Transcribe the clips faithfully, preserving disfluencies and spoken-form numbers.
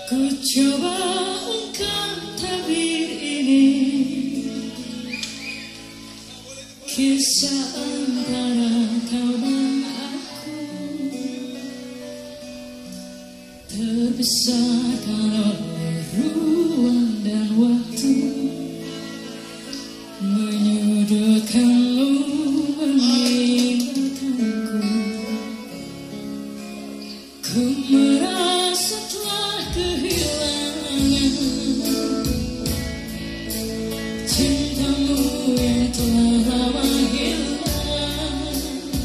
Ku coba ungkap tabir ini, kisah antara kau dan aku, terpisahkan oleh ruang dan waktu, menyudutkanmu, meninggalkanku. Ku merasa telah kehilangan cintamu yang telah lama hilang.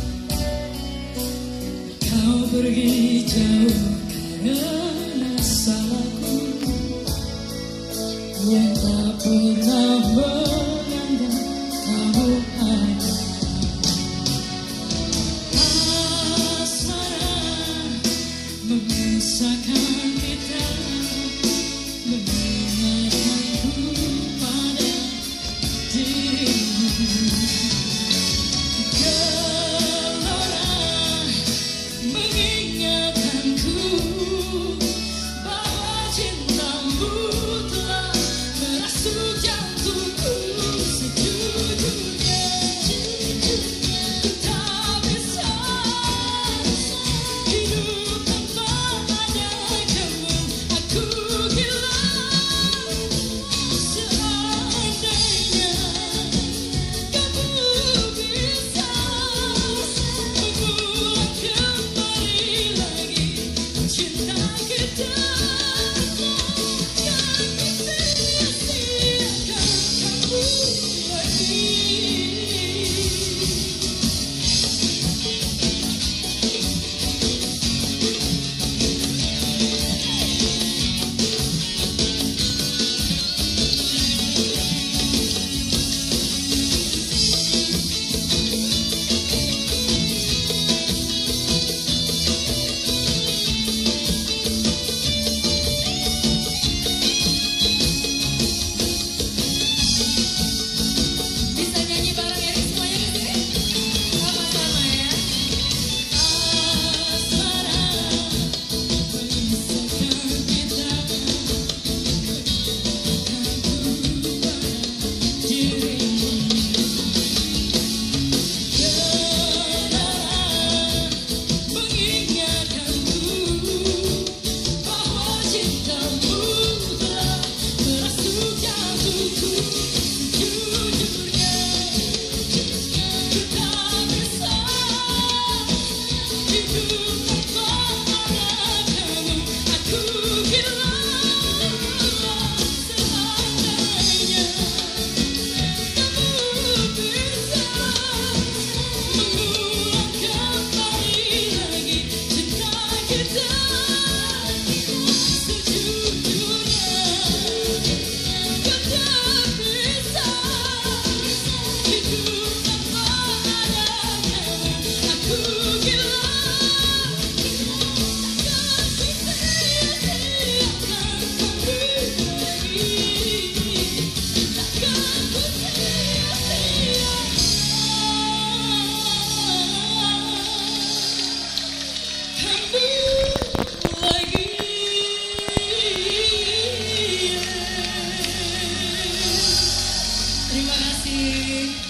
Kau pergi jauh karena salahku yang tak pernah menganggap kamu ada. Memisahkan kita, mengingatkanku pada dirimu. Gelora mengingatkanku bahwa cintamu telah merasuk jantungku. Sejujurnya ku tak bisa hidup tanpa ada kamu. Aku gila seandainya kamu bisa mengulang kembali lagi cinta kita. Kan sia-siakan kamu lagi. Bisa nyanyi bareng Erik semuanya di sini? Sama-sama ya. Asmara memisahkan kita, mengingatkanku pada dirimu. Gelora mengingatkanku bahwa cintamu telah merasuk jantungku. Sejujurnya ku tak bisa hidup tanpa ada kamu. Aku gila seandainya kamu bisa mengulang kembali lagi cinta kita. Sejujurnya ku tak bisa hidup tanpa ada kamu. Aku gila takkan sia-siakan kamu lagi. Takkan ku sia-siakan kamu lagi. Terima kasih.